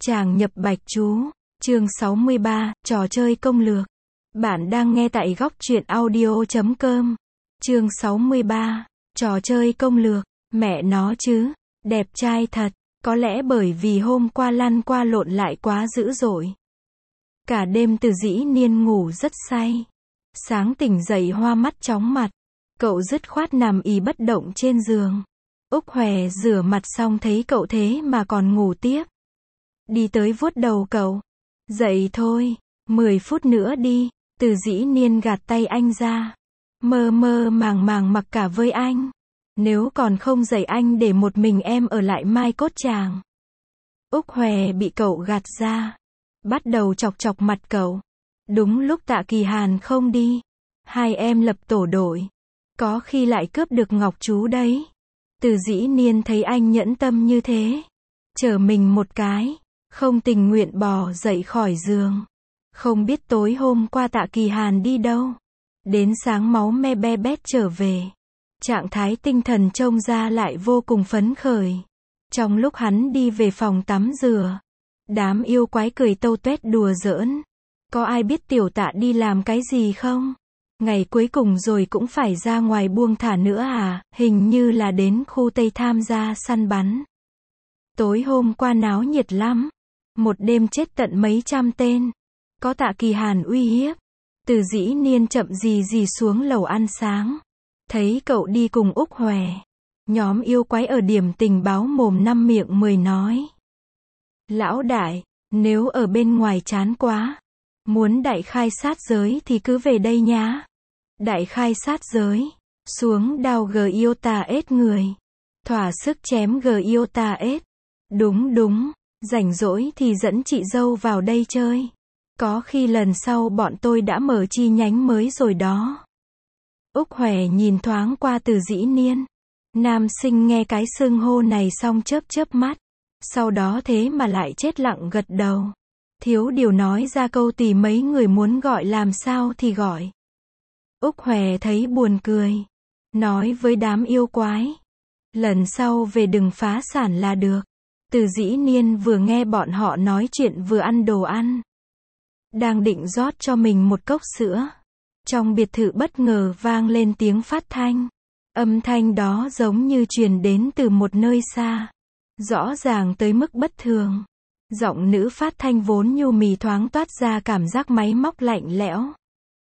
Tràng nhập bạch chú, chương 63, trò chơi công lược. Bạn đang nghe tại góc truyện audio.com. Chương 63, trò chơi công lược. Mẹ nó chứ, đẹp trai thật, có lẽ bởi vì hôm qua lăn qua lộn lại quá dữ dội. Cả đêm Từ Dĩ Niên ngủ rất say. Sáng tỉnh dậy hoa mắt chóng mặt. Cậu dứt khoát nằm ì bất động trên giường. Úc Hòe rửa mặt xong thấy cậu thế mà còn ngủ tiếp. Đi tới vuốt đầu cậu. Dậy thôi, 10 phút nữa đi. Từ Dĩ Niên gạt tay anh ra. Mơ mơ màng màng mặc cả với anh. Nếu còn không dậy anh để một mình em ở lại Mai Cốt Tràng. Úc Hòe bị cậu gạt ra. Bắt đầu chọc chọc mặt cậu. Đúng lúc Tạ Kỳ Hàn không đi. Hai em lập tổ đội. Có khi lại cướp được Ngọc Chú đấy. Từ Dĩ Niên thấy anh nhẫn tâm như thế. Chở mình một cái. Không tình nguyện bò dậy khỏi giường. Không biết tối hôm qua Tạ Kỳ Hàn đi đâu. Đến sáng máu me be bét trở về. Trạng thái tinh thần trông ra lại vô cùng phấn khởi. Trong lúc hắn đi về phòng tắm rửa. Đám yêu quái cười tâu tuét đùa giỡn. Có ai biết tiểu Tạ đi làm cái gì không? Ngày cuối cùng rồi cũng phải ra ngoài buông thả nữa à? Hình như là đến khu Tây tham gia săn bắn. Tối hôm qua náo nhiệt lắm. Một đêm chết tận mấy trăm tên. Có Tạ Kỳ Hàn uy hiếp. Từ Dĩ Niên chậm gì gì xuống lầu ăn sáng. Thấy cậu đi cùng Úc Hòe. Nhóm yêu quái ở điểm tình báo mồm năm miệng 10 nói. Lão đại, nếu ở bên ngoài chán quá. Muốn đại khai sát giới thì cứ về đây nhá. Đại khai sát giới. Xuống đao Giota ết người. Thỏa sức chém Giota ết. Đúng đúng. Rảnh rỗi thì dẫn chị dâu vào đây chơi. Có khi lần sau bọn tôi đã mở chi nhánh mới rồi đó. Úc Hòe nhìn thoáng qua Từ Dĩ Niên. Nam sinh nghe cái xưng hô này xong chớp chớp mắt. Sau đó thế mà lại chết lặng gật đầu. Thiếu điều nói ra câu thì mấy người muốn gọi làm sao thì gọi. Úc Hòe thấy buồn cười. Nói với đám yêu quái. Lần sau về đừng phá sản là được. Từ Dĩ Niên vừa nghe bọn họ nói chuyện vừa ăn đồ ăn. Đang định rót cho mình một cốc sữa. Trong biệt thự bất ngờ vang lên tiếng phát thanh. Âm thanh đó giống như truyền đến từ một nơi xa. Rõ ràng tới mức bất thường. Giọng nữ phát thanh vốn nhu mì thoáng toát ra cảm giác máy móc lạnh lẽo.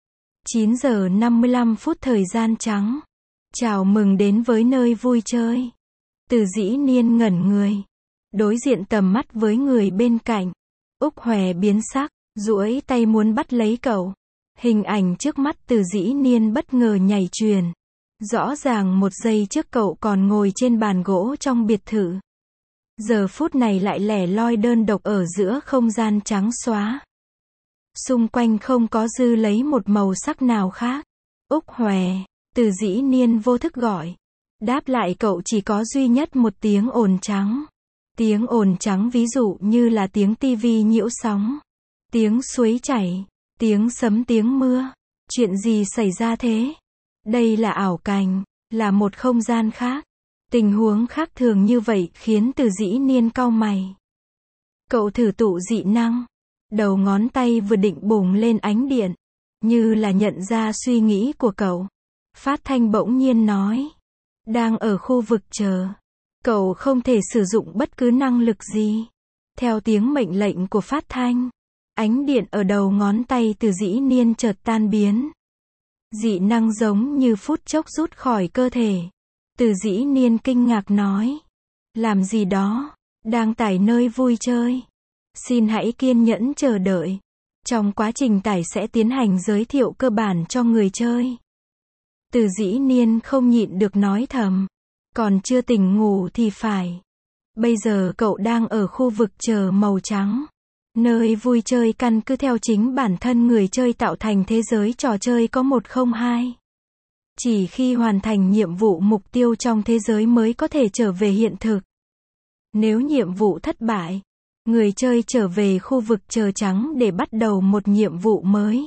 9 giờ 55 phút thời gian trắng. Chào mừng đến với nơi vui chơi. Từ Dĩ Niên ngẩn người. Đối diện tầm mắt với người bên cạnh. Úc Hòe biến sắc, duỗi tay muốn bắt lấy cậu. Hình ảnh trước mắt Từ Dĩ Niên bất ngờ nhảy truyền. Rõ ràng một giây trước cậu còn ngồi trên bàn gỗ trong biệt thự. Giờ phút này lại lẻ loi đơn độc ở giữa không gian trắng xóa. Xung quanh không có dư lấy một màu sắc nào khác. Úc Hòe, Từ Dĩ Niên vô thức gọi. Đáp lại cậu chỉ có duy nhất một tiếng ồn trắng. Tiếng ồn trắng ví dụ như là tiếng tivi nhiễu sóng. Tiếng suối chảy. Tiếng sấm tiếng mưa. Chuyện gì xảy ra thế? Đây là ảo cảnh. Là một không gian khác. Tình huống khác thường như vậy khiến Từ Dĩ Niên cau mày. Cậu thử tụ dị năng. Đầu ngón tay vừa định bùng lên ánh điện. Như là nhận ra suy nghĩ của cậu. Phát thanh bỗng nhiên nói. Đang ở khu vực chờ. Cậu không thể sử dụng bất cứ năng lực gì. Theo tiếng mệnh lệnh của phát thanh. Ánh điện ở đầu ngón tay Từ Dĩ Niên chợt tan biến. Dị năng giống như phút chốc rút khỏi cơ thể. Từ Dĩ Niên kinh ngạc nói. Làm gì đó? Đang tải nơi vui chơi. Xin hãy kiên nhẫn chờ đợi. Trong quá trình tải sẽ tiến hành giới thiệu cơ bản cho người chơi. Từ Dĩ Niên không nhịn được nói thầm. Còn chưa tỉnh ngủ thì phải. Bây giờ cậu đang ở khu vực chờ màu trắng. Nơi vui chơi căn cứ theo chính bản thân người chơi tạo thành thế giới trò chơi có 102. Chỉ khi hoàn thành nhiệm vụ mục tiêu trong thế giới mới có thể trở về hiện thực. Nếu nhiệm vụ thất bại, người chơi trở về khu vực chờ trắng để bắt đầu một nhiệm vụ mới.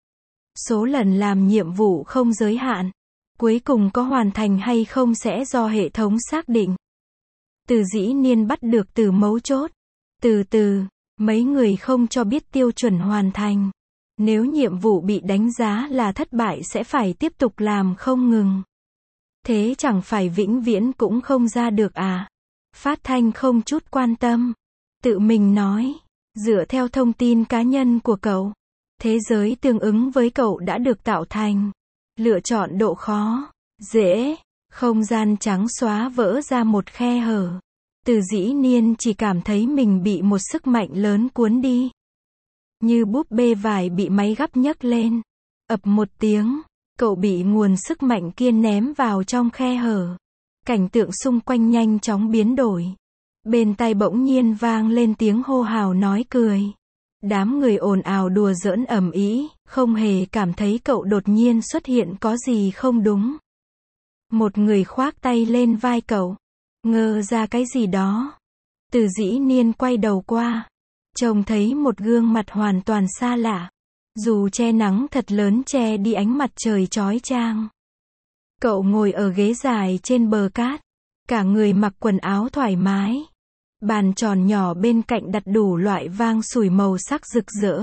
Số lần làm nhiệm vụ không giới hạn. Cuối cùng có hoàn thành hay không sẽ do hệ thống xác định. Từ Dĩ Niên bắt được từ mấu chốt. Từ từ, Mấy người không cho biết tiêu chuẩn hoàn thành. Nếu nhiệm vụ bị đánh giá là thất bại sẽ phải tiếp tục làm không ngừng. Thế chẳng phải vĩnh viễn cũng không ra được à? Phát Thanh không chút quan tâm. Tự mình nói. Dựa theo thông tin cá nhân của cậu, thế giới tương ứng với cậu đã được tạo thành. Lựa chọn độ khó, dễ, không gian trắng xóa vỡ ra một khe hở. Từ Dĩ Niên chỉ cảm thấy mình bị một sức mạnh lớn cuốn đi. Như búp bê vải bị máy gấp nhấc lên. Ập một tiếng, cậu bị nguồn sức mạnh kia ném vào trong khe hở. Cảnh tượng xung quanh nhanh chóng biến đổi. Bên tai bỗng nhiên vang lên tiếng hô hào nói cười. Đám người ồn ào đùa giỡn ầm ĩ, không hề cảm thấy cậu đột nhiên xuất hiện có gì không đúng. Một người khoác tay lên vai cậu, ngơ ra cái gì đó. Từ Dĩ Niên quay đầu qua, trông thấy một gương mặt hoàn toàn xa lạ. Dù che nắng thật lớn che đi ánh mặt trời chói chang. Cậu ngồi ở ghế dài trên bờ cát, cả người mặc quần áo thoải mái. Bàn tròn nhỏ bên cạnh đặt đủ loại vang sủi màu sắc rực rỡ.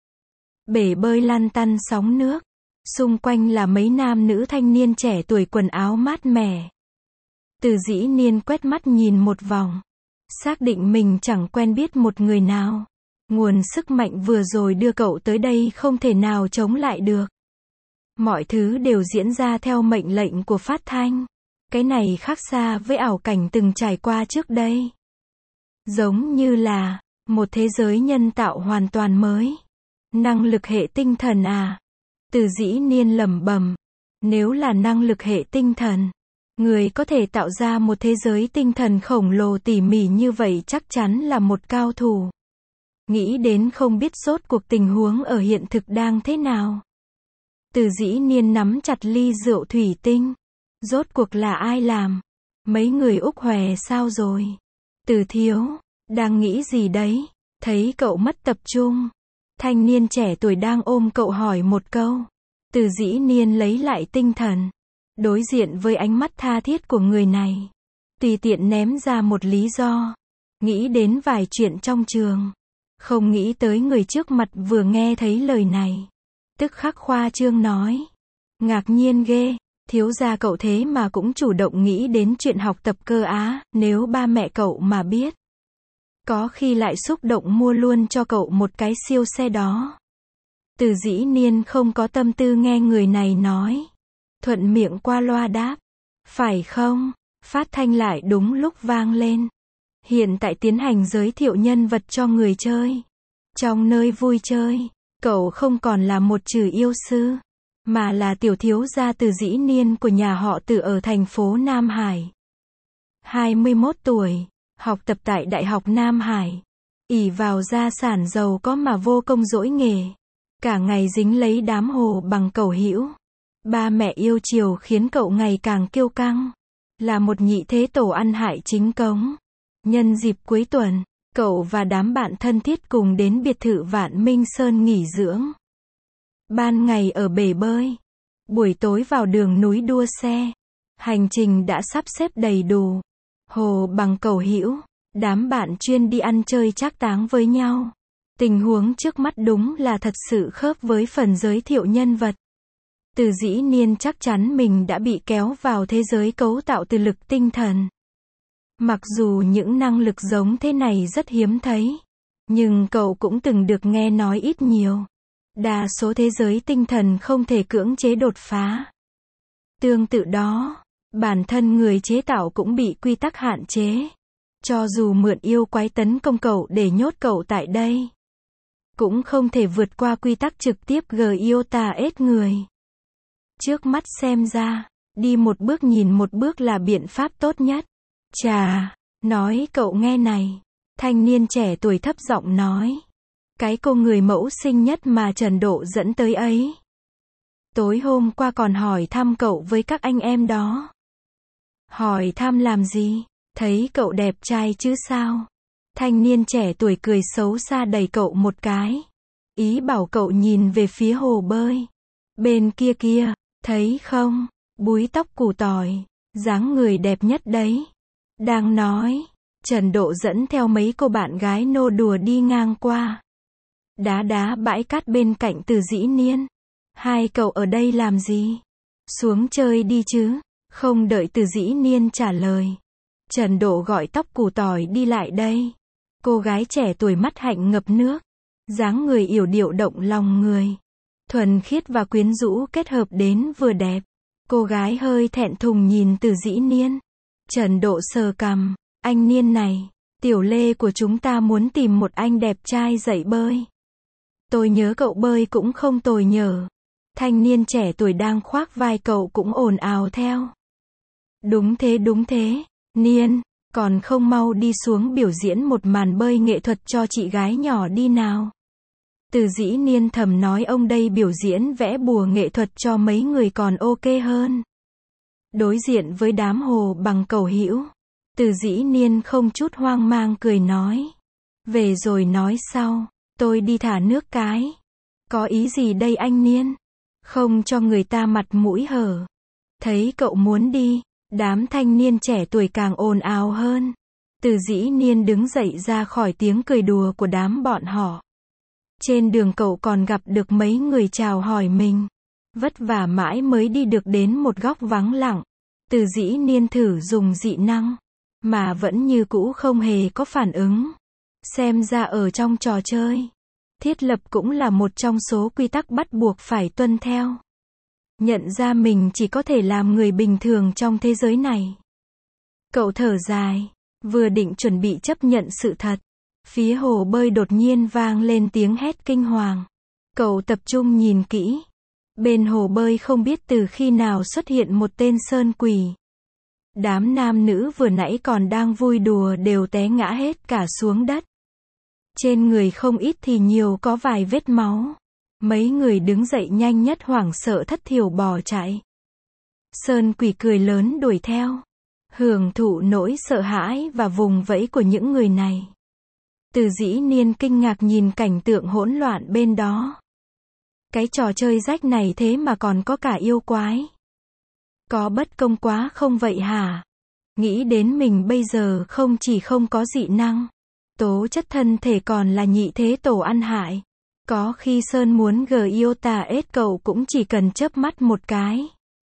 Bể bơi lăn tăn sóng nước. Xung quanh là mấy nam nữ thanh niên trẻ tuổi quần áo mát mẻ. Từ Dĩ Niên quét mắt nhìn một vòng. Xác định mình chẳng quen biết một người nào. Nguồn sức mạnh vừa rồi đưa cậu tới đây không thể nào chống lại được. Mọi thứ đều diễn ra theo mệnh lệnh của Phát Thanh. Cái này khác xa với ảo cảnh từng trải qua trước đây. Giống như là một thế giới nhân tạo hoàn toàn mới. Năng lực hệ tinh thần à? Từ Dĩ Niên lẩm bẩm. Nếu là năng lực hệ tinh thần, người có thể tạo ra một thế giới tinh thần khổng lồ tỉ mỉ như vậy chắc chắn là một cao thủ. Nghĩ đến không biết rốt cuộc tình huống ở hiện thực đang thế nào. Từ Dĩ Niên nắm chặt ly rượu thủy tinh. Rốt cuộc là ai làm? Mấy người Úc Hòe sao rồi? Từ Thiếu, đang nghĩ gì đấy? Thấy cậu mất tập trung. Thanh niên trẻ tuổi đang ôm cậu hỏi một câu. Từ Dĩ Niên lấy lại tinh thần. Đối diện với ánh mắt tha thiết của người này. Tùy tiện ném ra một lý do. Nghĩ đến vài chuyện trong trường. Không nghĩ tới người trước mặt vừa nghe thấy lời này. Tức khắc khoa trương nói. Ngạc nhiên ghê. Thiếu gia cậu thế mà cũng chủ động nghĩ đến chuyện học tập cơ á, nếu ba mẹ cậu mà biết. Có khi lại xúc động mua luôn cho cậu một cái siêu xe đó. Từ Dĩ Niên không có tâm tư nghe người này nói. Thuận miệng qua loa đáp. Phải không? Phát Thanh lại đúng lúc vang lên. Hiện tại tiến hành giới thiệu nhân vật cho người chơi. Trong nơi vui chơi, cậu không còn là một trừ yêu sư, mà là tiểu thiếu gia Từ Dĩ Niên của nhà họ Từ ở thành phố Nam Hải. 21 tuổi, học tập tại Đại học Nam Hải. Ỷ vào gia sản giàu có mà vô công dỗi nghề. Cả ngày dính lấy đám hồ bằng cẩu hữu. Ba mẹ yêu chiều khiến cậu ngày càng kiêu căng. Là một nhị thế tổ ăn hại chính cống. Nhân dịp cuối tuần, cậu và đám bạn thân thiết cùng đến biệt thự Vạn Minh Sơn nghỉ dưỡng. Ban ngày ở bể bơi. Buổi tối vào đường núi đua xe. Hành trình đã sắp xếp đầy đủ. Hồ bằng cẩu hữu. Đám bạn chuyên đi ăn chơi trác táng với nhau. Tình huống trước mắt đúng là thật sự khớp với phần giới thiệu nhân vật. Từ Dĩ Niên chắc chắn mình đã bị kéo vào thế giới cấu tạo từ lực tinh thần. Mặc dù những năng lực giống thế này rất hiếm thấy, nhưng cậu cũng từng được nghe nói ít nhiều. Đa số thế giới tinh thần không thể cưỡng chế đột phá. Tương tự đó, bản thân người chế tạo cũng bị quy tắc hạn chế. Cho dù mượn yêu quái tấn công cậu để nhốt cậu tại đây, cũng không thể vượt qua quy tắc trực tiếp Iota ết người. Trước mắt xem ra, đi một bước nhìn một bước là biện pháp tốt nhất. Chà, nói cậu nghe này. Thanh niên trẻ tuổi thấp giọng nói. Cái cô người mẫu xinh nhất mà Trần Độ dẫn tới ấy. Tối hôm qua còn hỏi thăm cậu với các anh em đó. Hỏi thăm làm gì? Thấy cậu đẹp trai chứ sao? Thanh niên trẻ tuổi cười xấu xa đẩy cậu một cái. Ý bảo cậu nhìn về phía hồ bơi. Bên kia kia, thấy không? Búi tóc củ tỏi, dáng người đẹp nhất đấy. Đang nói, Trần Độ dẫn theo mấy cô bạn gái nô đùa đi ngang qua. Đá bãi cát bên cạnh Từ Dĩ Niên. Hai cậu ở đây làm gì? Xuống chơi đi chứ. Không đợi Từ Dĩ Niên trả lời. Trần Độ gọi tóc củ tỏi đi lại đây. Cô gái trẻ tuổi mắt hạnh ngập nước. Dáng người yểu điệu động lòng người. Thuần khiết và quyến rũ kết hợp đến vừa đẹp. Cô gái hơi thẹn thùng nhìn Từ Dĩ Niên. Trần Độ sờ cằm. Anh Niên này, Tiểu Lê của chúng ta muốn tìm một anh đẹp trai dạy bơi. Tôi nhớ cậu bơi cũng không tồi nhở. Thanh niên trẻ tuổi đang khoác vai cậu cũng ồn ào theo. Đúng thế, Niên, còn không mau đi xuống biểu diễn một màn bơi nghệ thuật cho chị gái nhỏ đi nào. Từ Dĩ Niên thầm nói ông đây biểu diễn vẽ bùa nghệ thuật cho mấy người còn ok hơn. Đối diện với đám hồ bằng cầu hữu, Từ Dĩ Niên không chút hoang mang cười nói. Về rồi nói sau, tôi đi thả nước cái. Có ý gì đây anh Niên? Không cho người ta mặt mũi hở. Thấy cậu muốn đi, đám thanh niên trẻ tuổi càng ồn ào hơn. Từ Dĩ Niên đứng dậy ra khỏi tiếng cười đùa của đám bọn họ. Trên đường cậu còn gặp được mấy người chào hỏi mình. Vất vả mãi mới đi được đến một góc vắng lặng. Từ Dĩ Niên thử dùng dị năng, mà vẫn như cũ không hề có phản ứng. Xem ra ở trong trò chơi, thiết lập cũng là một trong số quy tắc bắt buộc phải tuân theo. Nhận ra mình chỉ có thể làm người bình thường trong thế giới này. Cậu thở dài, vừa định chuẩn bị chấp nhận sự thật. Phía hồ bơi đột nhiên vang lên tiếng hét kinh hoàng. Cậu tập trung nhìn kỹ. Bên hồ bơi không biết từ khi nào xuất hiện một tên sơn quỷ. Đám nam nữ vừa nãy còn đang vui đùa đều té ngã hết cả xuống đất. Trên người không ít thì nhiều có vài vết máu. Mấy người đứng dậy nhanh nhất hoảng sợ thất thiểu bỏ chạy. Sơn quỷ cười lớn đuổi theo. Hưởng thụ nỗi sợ hãi và vùng vẫy của những người này. Từ Dĩ Niên kinh ngạc nhìn cảnh tượng hỗn loạn bên đó. Cái trò chơi rách này thế mà còn có cả yêu quái. Có bất công quá không vậy hả? Nghĩ đến mình bây giờ không chỉ không có dị năng, tố chất thân thể còn là nhị thế tổ ăn hại. Có khi Sơn muốn Giota ết cậu cũng chỉ cần chớp mắt một cái.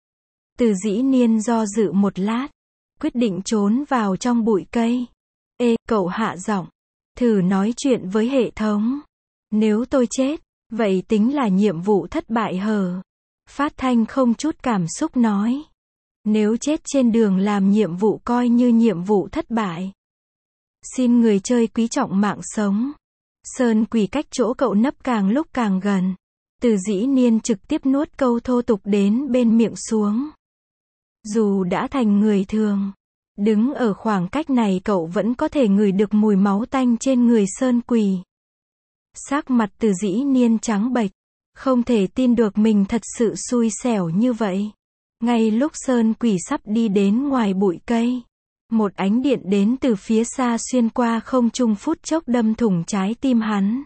Từ Dĩ Niên do dự một lát, quyết định trốn vào trong bụi cây. Ê, cậu hạ giọng, thử nói chuyện với hệ thống. Nếu tôi chết, vậy tính là nhiệm vụ thất bại hờ? Phát thanh không chút cảm xúc nói. Nếu chết trên đường làm nhiệm vụ coi như nhiệm vụ thất bại. Xin người chơi quý trọng mạng sống. Sơn quỷ cách chỗ cậu nấp càng lúc càng gần. Từ Dĩ Niên trực tiếp nuốt câu thô tục đến bên miệng xuống. Dù đã thành người thường, đứng ở khoảng cách này cậu vẫn có thể ngửi được mùi máu tanh trên người sơn quỷ. Sắc mặt Từ Dĩ Niên trắng bệch, không thể tin được mình thật sự xui xẻo như vậy. Ngay lúc sơn quỷ sắp đi đến ngoài bụi cây, một ánh điện đến từ phía xa xuyên qua không trung phút chốc đâm thủng trái tim hắn.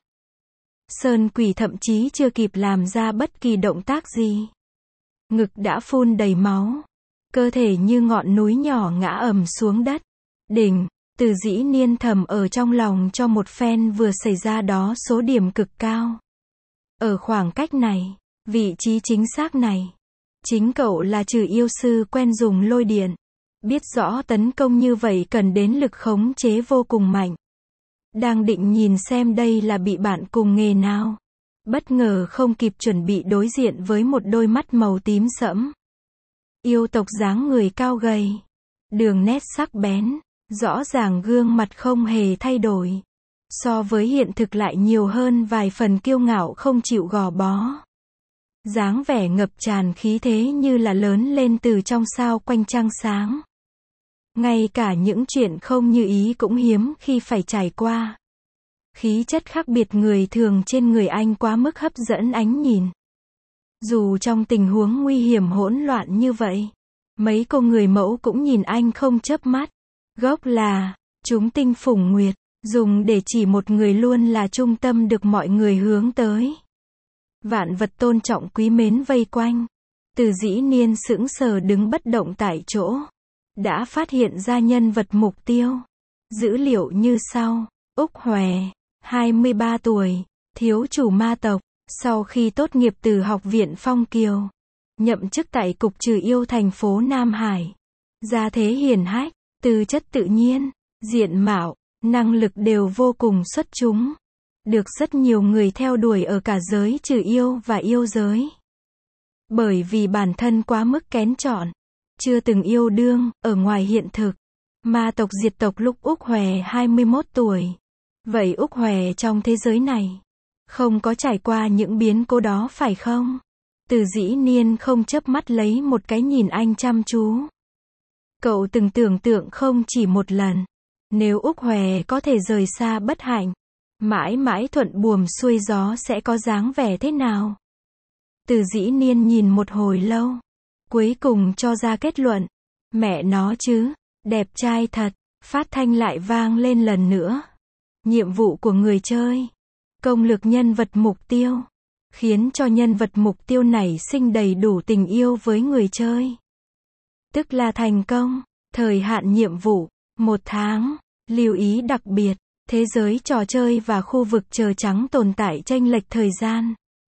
Sơn quỷ thậm chí chưa kịp làm ra bất kỳ động tác gì. Ngực đã phun đầy máu. Cơ thể như ngọn núi nhỏ ngã ầm xuống đất. Đỉnh, Từ Dĩ Niên thầm ở trong lòng cho một phen vừa xảy ra đó số điểm cực cao. Ở khoảng cách này, vị trí chính xác này, chính cậu là trừ yêu sư quen dùng lôi điện. Biết rõ tấn công như vậy cần đến lực khống chế vô cùng mạnh. Đang định nhìn xem đây là bị bạn cùng nghề nào. Bất ngờ không kịp chuẩn bị đối diện với một đôi mắt màu tím sẫm. Yêu tộc dáng người cao gầy. Đường nét sắc bén. Rõ ràng gương mặt không hề thay đổi. So với hiện thực lại nhiều hơn vài phần kiêu ngạo không chịu gò bó. Dáng vẻ ngập tràn khí thế như là lớn lên từ trong sao quanh trăng sáng. Ngay cả những chuyện không như ý cũng hiếm khi phải trải qua. Khí chất khác biệt người thường trên người anh quá mức hấp dẫn ánh nhìn. Dù trong tình huống nguy hiểm hỗn loạn như vậy, mấy cô người mẫu cũng nhìn anh không chớp mắt. Gốc là chúng tinh phủng nguyệt, dùng để chỉ một người luôn là trung tâm được mọi người hướng tới. Vạn vật tôn trọng quý mến vây quanh. Từ Dĩ Niên sững sờ đứng bất động tại chỗ. Đã phát hiện ra nhân vật mục tiêu. Dữ liệu như sau. Úc Hòe, 23 tuổi, thiếu chủ ma tộc, sau khi tốt nghiệp từ Học viện Phong Kiều, nhậm chức tại Cục Trừ Yêu thành phố Nam Hải. Gia thế hiển hách, tư chất tự nhiên, diện mạo, năng lực đều vô cùng xuất chúng. Được rất nhiều người theo đuổi ở cả giới trừ yêu và yêu giới. Bởi vì bản thân quá mức kén chọn, chưa từng yêu đương, ở ngoài hiện thực. Ma tộc diệt tộc lúc Úc Hòe 21 tuổi. Vậy Úc Hòe trong thế giới này, không có trải qua những biến cố đó phải không? Từ dĩ niên không chớp mắt lấy một cái nhìn anh chăm chú. Cậu từng tưởng tượng không chỉ một lần, nếu Úc Hòe có thể rời xa bất hạnh, mãi mãi thuận buồm xuôi gió sẽ có dáng vẻ thế nào? Từ dĩ niên nhìn một hồi lâu, cuối cùng cho ra kết luận. Mẹ nó chứ, đẹp trai thật. Phát thanh lại vang lên lần nữa. Nhiệm vụ của người chơi. Công lược nhân vật mục tiêu. Khiến cho nhân vật mục tiêu này sinh đầy đủ tình yêu với người chơi. Tức là thành công. Thời hạn nhiệm vụ, 1 tháng. Lưu ý đặc biệt, thế giới trò chơi và khu vực chờ trắng tồn tại chênh lệch thời gian.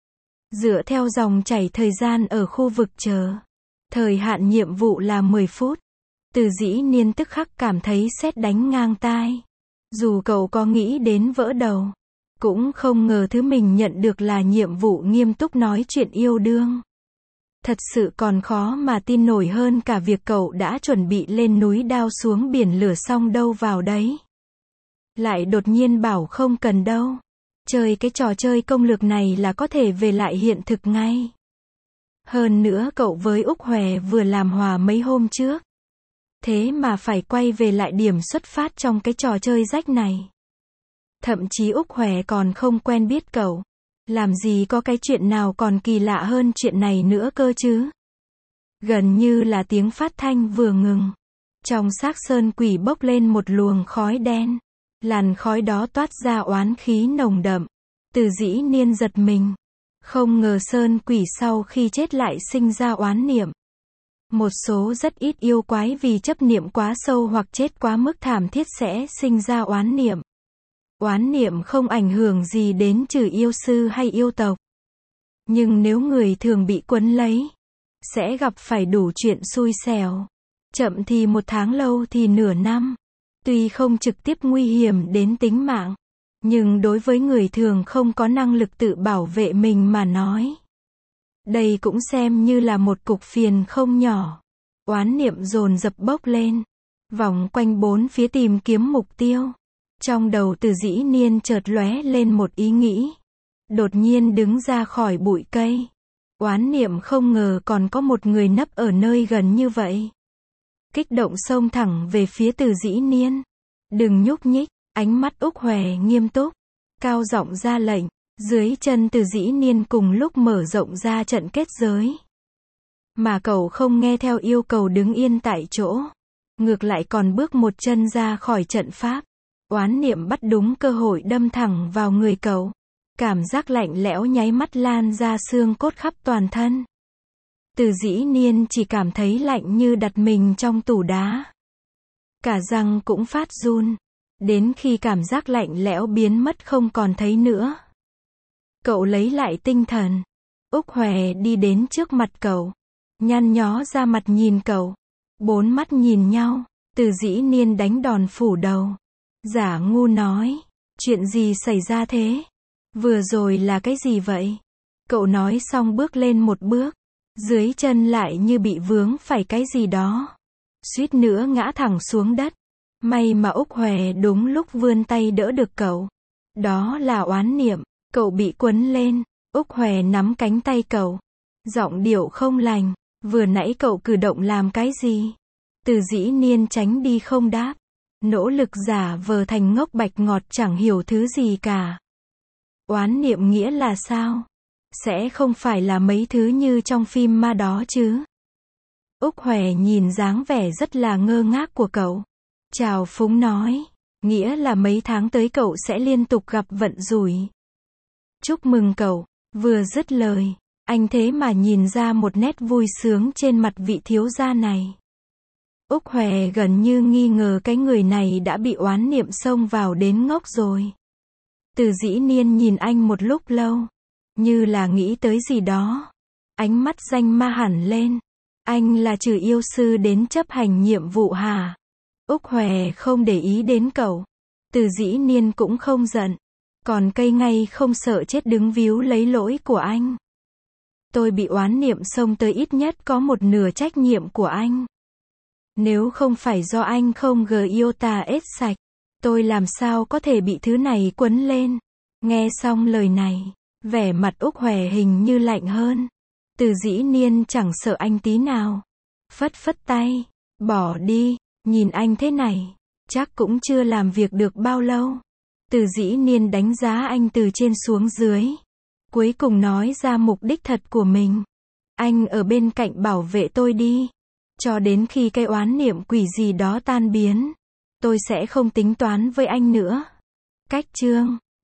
Dựa theo dòng chảy thời gian ở khu vực chờ, thời hạn nhiệm vụ là 10 phút. Từ dĩ niên tức khắc cảm thấy sét đánh ngang tai. Dù cậu có nghĩ đến vỡ đầu, cũng không ngờ thứ mình nhận được là nhiệm vụ nghiêm túc nói chuyện yêu đương. Thật sự còn khó mà tin nổi hơn cả việc cậu đã chuẩn bị lên núi đao xuống biển lửa xong đâu vào đấy. Lại đột nhiên bảo không cần đâu. Chơi cái trò chơi công lược này là có thể về lại hiện thực ngay. Hơn nữa cậu với Úc Hòe vừa làm hòa mấy hôm trước. Thế mà phải quay về lại điểm xuất phát trong cái trò chơi rách này. Thậm chí Úc Hòe còn không quen biết cậu. Làm gì có cái chuyện nào còn kỳ lạ hơn chuyện này nữa cơ chứ. Gần như là tiếng phát thanh vừa ngừng. Trong xác sơn quỷ bốc lên một luồng khói đen. Làn khói đó toát ra oán khí nồng đậm. Từ dĩ niên giật mình. Không ngờ sơn quỷ sau khi chết lại sinh ra oán niệm. Một số rất ít yêu quái vì chấp niệm quá sâu hoặc chết quá mức thảm thiết sẽ sinh ra oán niệm. Oán niệm không ảnh hưởng gì đến trừ yêu sư hay yêu tộc. Nhưng nếu người thường bị quấn lấy, sẽ gặp phải đủ chuyện xui xẻo. Chậm thì 1 tháng, lâu thì nửa năm. Tuy không trực tiếp nguy hiểm đến tính mạng, nhưng đối với người thường không có năng lực tự bảo vệ mình mà nói, đây cũng xem như là một cục phiền không nhỏ. Oán niệm dồn dập bốc lên, vòng quanh 4 phía tìm kiếm mục tiêu. Trong đầu Từ dĩ niên chợt lóe lên một ý nghĩ. Đột nhiên đứng ra khỏi bụi cây. Oán niệm không ngờ còn có một người nấp ở nơi gần như vậy. Kích động xông thẳng về phía Từ dĩ niên. Đừng nhúc nhích. Ánh mắt Úc Hòe nghiêm túc, cao giọng ra lệnh. Dưới chân Từ dĩ niên cùng lúc mở rộng ra trận kết giới. Mà cậu không nghe theo yêu cầu đứng yên tại chỗ. Ngược lại còn bước một chân ra khỏi trận pháp. Oán niệm bắt đúng cơ hội đâm thẳng vào người cậu. Cảm giác lạnh lẽo nháy mắt lan ra xương cốt khắp toàn thân. Từ dĩ niên chỉ cảm thấy lạnh như đặt mình trong tủ đá. Cả răng cũng phát run. Đến khi cảm giác lạnh lẽo biến mất không còn thấy nữa. Cậu lấy lại tinh thần. Úc Hòe đi đến trước mặt cậu. Nhăn nhó ra mặt nhìn cậu. 4 mắt nhìn nhau. Từ dĩ niên đánh đòn phủ đầu. Giả ngu nói. Chuyện gì xảy ra thế? Vừa rồi là cái gì vậy? Cậu nói xong bước lên một bước. Dưới chân lại như bị vướng phải cái gì đó. Suýt nữa ngã thẳng xuống đất. May mà Úc Hòe đúng lúc vươn tay đỡ được cậu. Đó là oán niệm. Cậu bị quấn lên. Úc Hòe nắm cánh tay cậu. Giọng điệu không lành. Vừa nãy cậu cử động làm cái gì? Từ dĩ niên tránh đi không đáp. Nỗ lực giả vờ thành ngốc bạch ngọt chẳng hiểu thứ gì cả. Oán niệm nghĩa là sao? Sẽ không phải là mấy thứ như trong phim ma đó chứ? Úc Hòe nhìn dáng vẻ rất là ngơ ngác của cậu. Chào phúng nói. Nghĩa là mấy tháng tới cậu sẽ liên tục gặp vận rủi. Chúc mừng cậu. Vừa dứt lời, anh thế mà nhìn ra một nét vui sướng trên mặt vị thiếu gia này. Úc Hòe gần như nghi ngờ cái người này đã bị oán niệm xông vào đến ngốc rồi. Từ Dĩ Niên nhìn anh một lúc lâu, như là nghĩ tới gì đó. Ánh mắt danh ma hẳn lên. Anh là trừ yêu sư đến chấp hành nhiệm vụ hả? Úc Hòe không để ý đến cậu. Từ Dĩ Niên cũng không giận. Còn cây ngay không sợ chết đứng víu lấy lỗi của anh. Tôi bị oán niệm xông tới ít nhất có một nửa trách nhiệm của anh. Nếu không phải do anh không iota ết sạch, tôi làm sao có thể bị thứ này quấn lên. Nghe xong lời này, vẻ mặt Úc Hòe hình như lạnh hơn. Từ Dĩ Niên chẳng sợ anh tí nào. Phất phất tay, bỏ đi, nhìn anh thế này, chắc cũng chưa làm việc được bao lâu. Từ Dĩ Niên đánh giá anh từ trên xuống dưới. Cuối cùng nói ra mục đích thật của mình. Anh ở bên cạnh bảo vệ tôi đi. Cho đến khi cái oán niệm quỷ gì đó tan biến, tôi sẽ không tính toán với anh nữa. Cách chương